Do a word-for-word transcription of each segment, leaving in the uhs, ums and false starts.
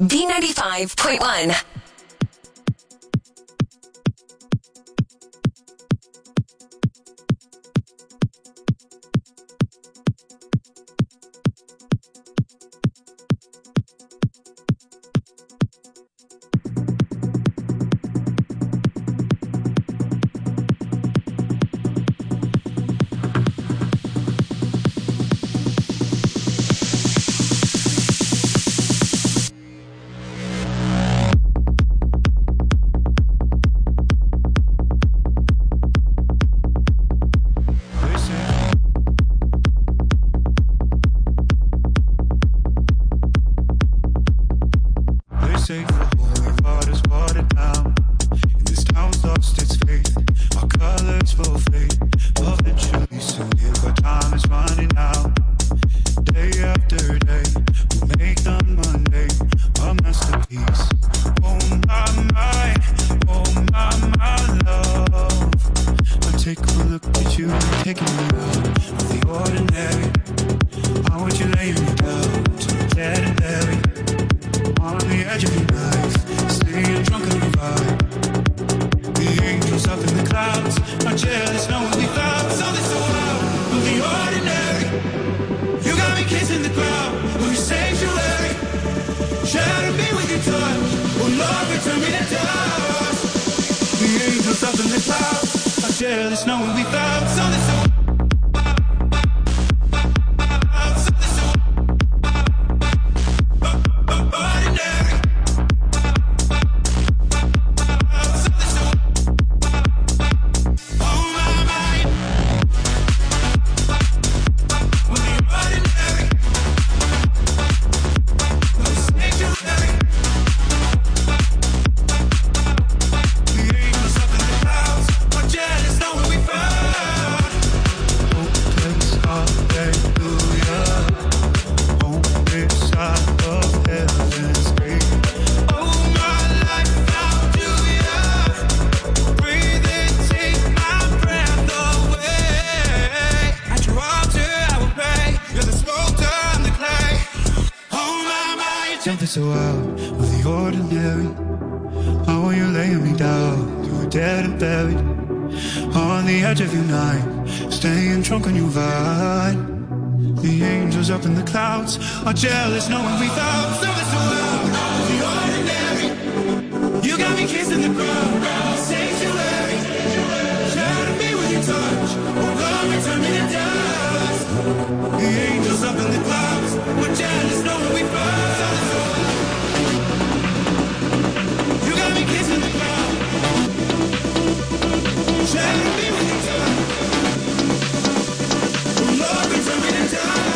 B ninety-five point one. Are jealous knowing we found something so loud. The ordinary, you got me kissing the ground. Sanctuary, shadow me with your touch. Oh God, turn me to dust. The angels up in the clouds. We're jealous knowing we found something so loud. You got me kissing the ground. Shadow me with your touch. Oh Lord, turn me to dust.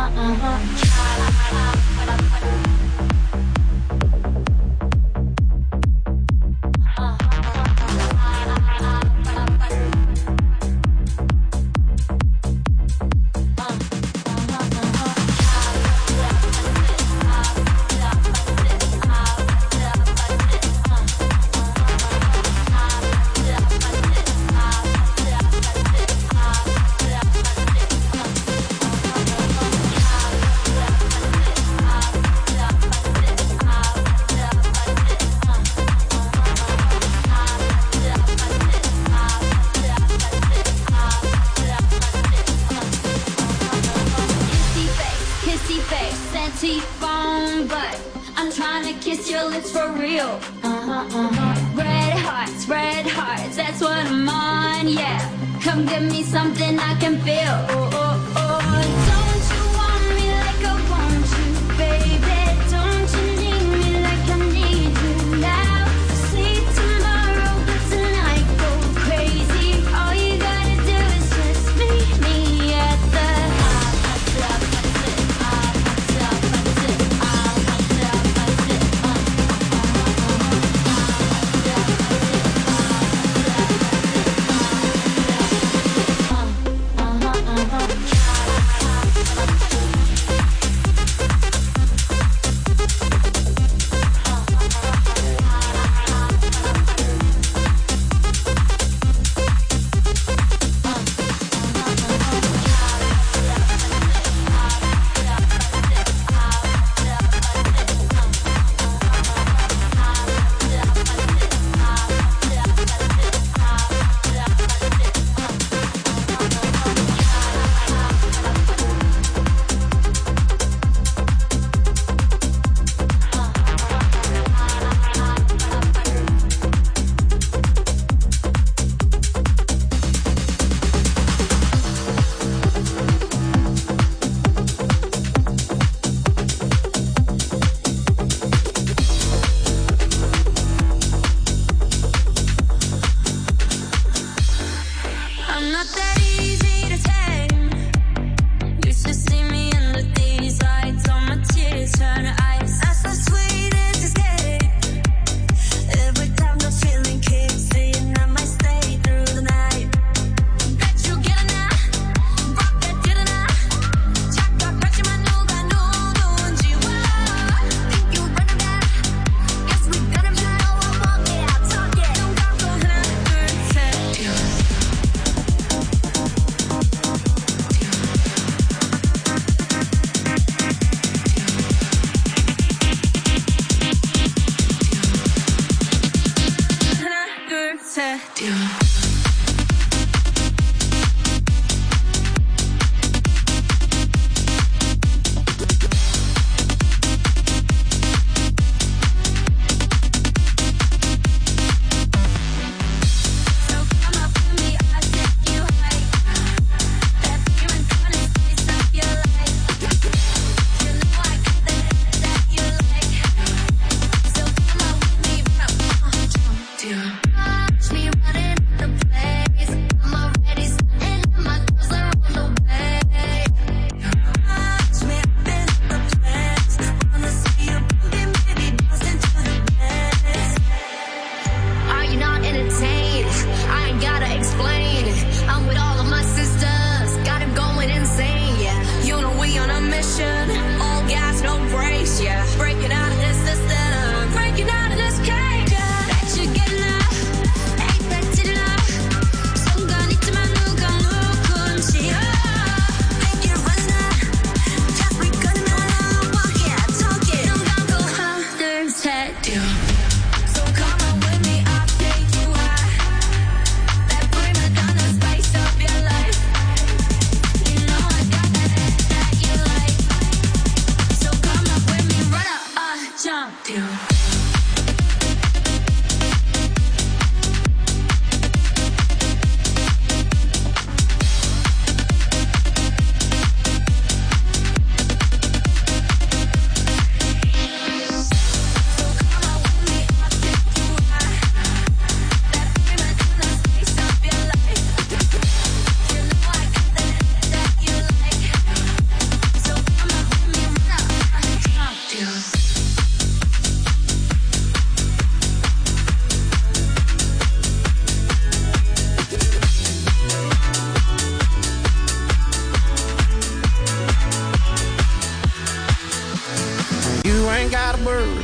Uh-huh.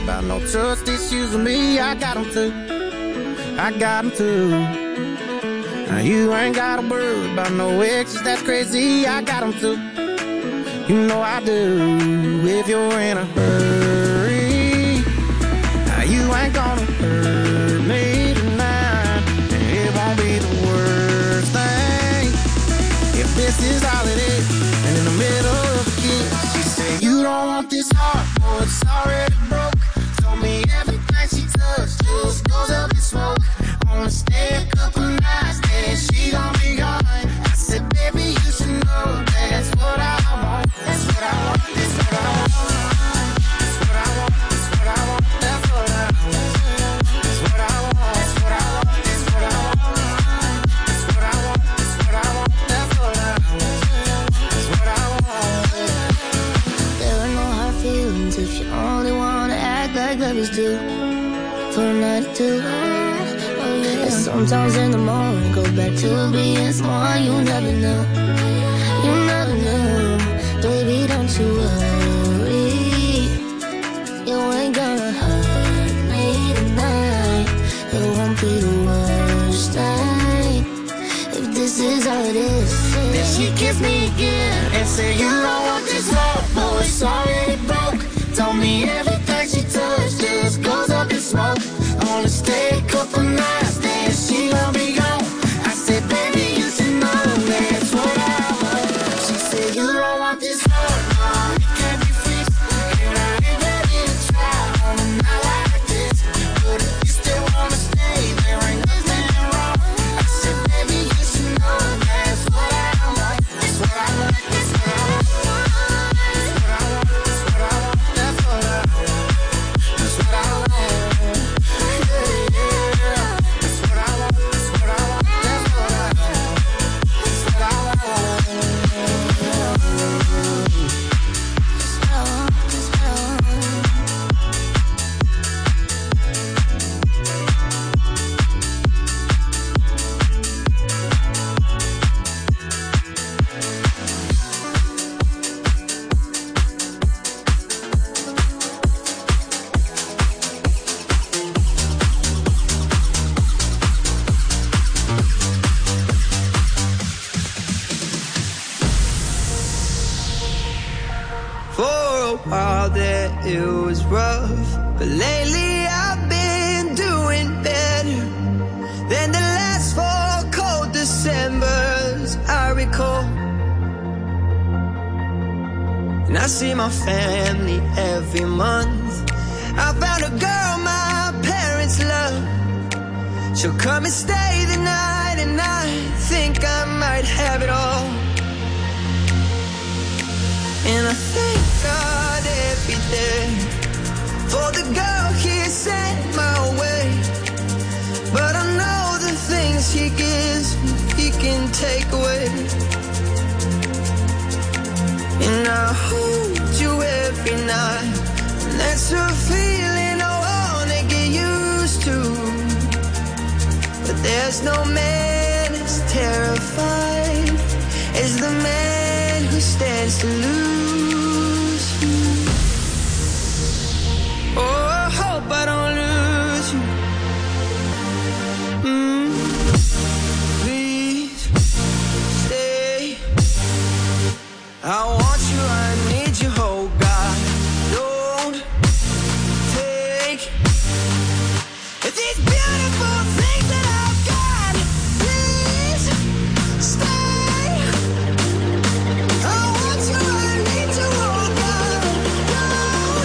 about no trust issues with me. I got them too. I got them too. Now you ain't gotta worry about no exes, that's crazy. I got them too. You know I do. If you're in a hurry, now you ain't gonna hurt me tonight. It won't be the worst thing if this is all it is. And in the middle of the kiss, she said, you don't want this heart, boy, it's already broke. Told me everything she touched just goes up in smoke. Wanna stay a couple nights, then she gon' be gone. I said, baby, you should know that's what I want. That's what I want, that's what I want. That's what I want, that's what I want. That's what I want. That's what I want, that's what I want. That's what I want. That's what I want, that's what I want. That's what I want. That's what I want. There are no hard feelings if you only wanna act like lovers do. For a night or two. And sometimes in the morning, go back to being someone you never knew. You never knew. Baby, don't you worry. You ain't gonna hurt me tonight. It won't be the worst thing if this is all it is. Then she kissed me again and said, you don't want this heart, boy, it's already broke. Told me everything she touched just goes up in smoke. I wanna stay a couple nights, then she gon' be gone. I said, baby, you should know that's what I want. She said, you don't want this heart, no, it can't be fixed. And I ain't ready to try on a night like this. But if you still wanna stay, there ain't nothing wrong. I said, baby, you should know that's what I want. That's what I want, that's what I want. That's what I want, that's what I want. That's what I want. That's what I want. While there it was rough, but lately I've been doing better than the last four cold Decembers I recall. And I see my family every month. I found a girl my parents love. She'll come and stay the night, and I think I might have it all. And I thank God every day for the girl he sent my way. But I know the things he gives me, he can take away. And I hold you every night, and that's a feeling I wanna get used to. But there's no man as terrified as the man who stands to lose. Oh, I hope I don't lose you. Mm. Please stay. I want you, I need you, oh God. Don't take these beautiful things that I've got. Please stay. I want you, I need you, oh God. Don't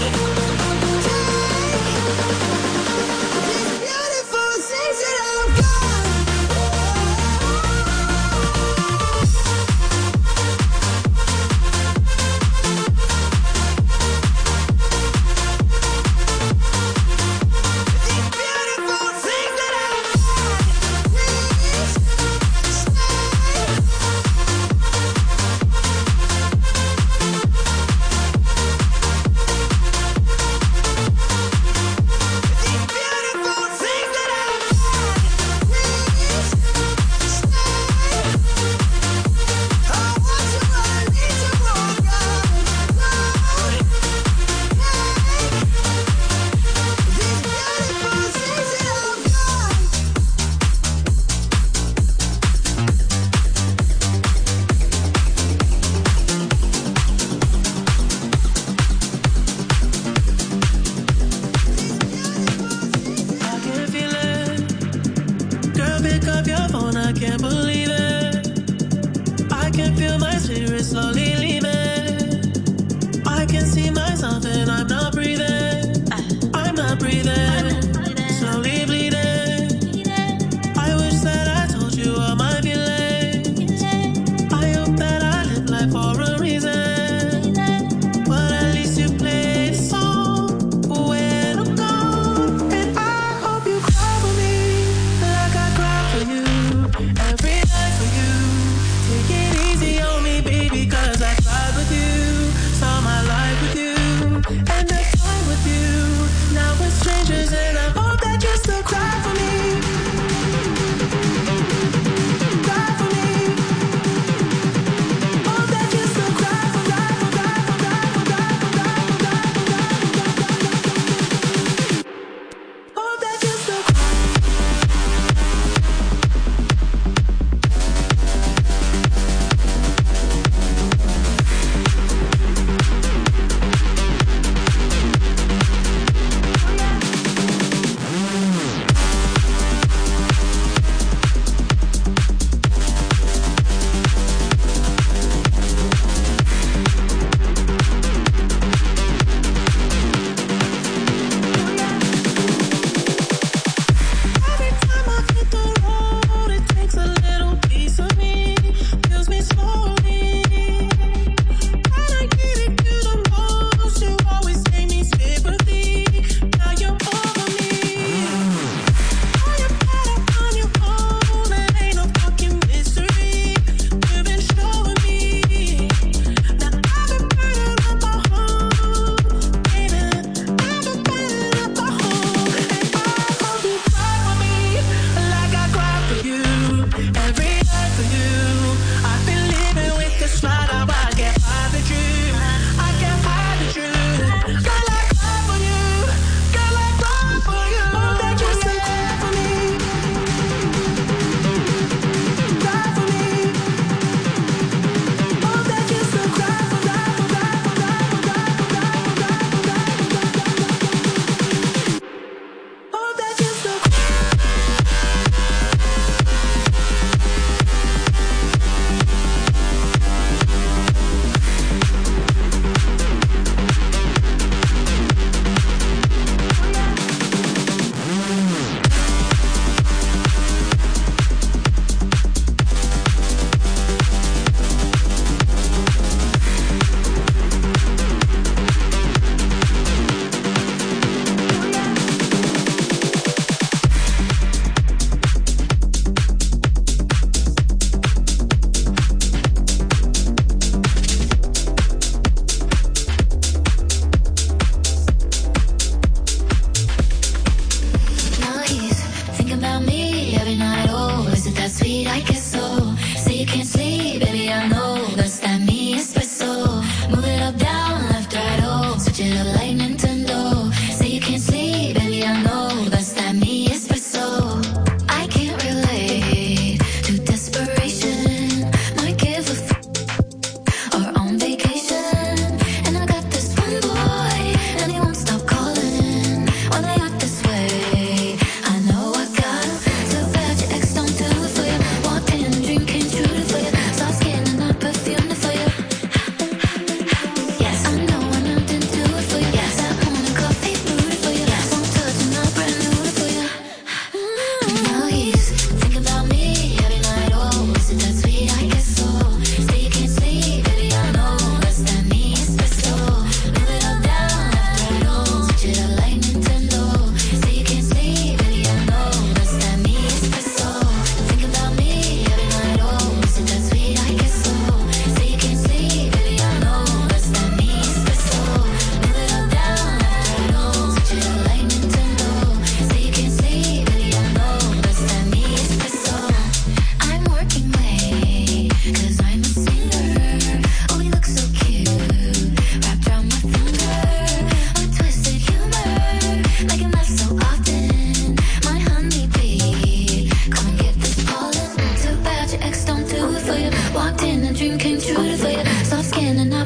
take these beautiful things that I've got.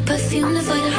my perfume to for you.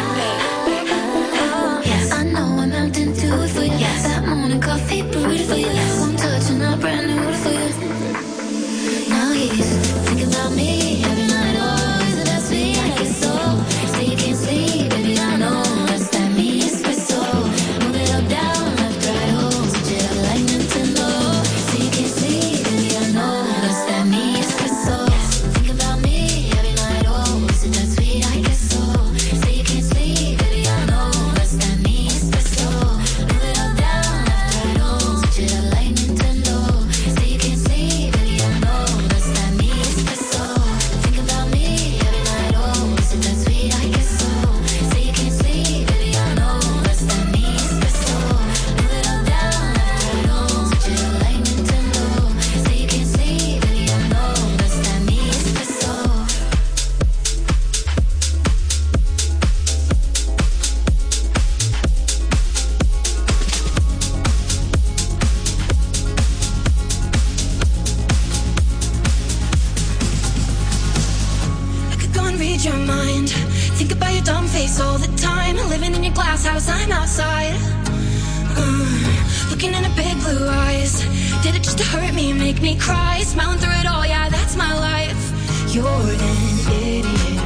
Yes, I know I'm Mountain Dew for you. Yes, that morning coffee brewed for you. One touch and I'm brand new for you. Now he's thinking about me every night. Oh, is it that sweet? I guess so. Say you can't sleep, baby, I know. That's that me espresso. Move it up, down, left, right, oh. Switch it up like Nintendo. Say you can't sleep, baby, I know. That's that me espresso. Think about me every night. Oh, is it that sweet? I guess so. Say you can't sleep, baby, I know. That's that me espresso. Move it up, down, left, right, oh. Switch it up like Nintendo. Say you can't sleep, baby, I know. That's that me espresso. Think about me every night. Oh, is it that sweet? I guess so. Say you can't sleep, baby, I know. That's that me espresso. Move it up, down, left, right, oh. Switch it up like Nintendo. Say you can't sleep, baby, I know. That's that me espresso. I could go and read your mind. Think about your dumb face all the time. Living in your glass house, I'm outside. Uh, looking in her big blue eyes. Did it just to hurt me, make me cry? Smiling through it all, yeah, that's my life. You're an idiot.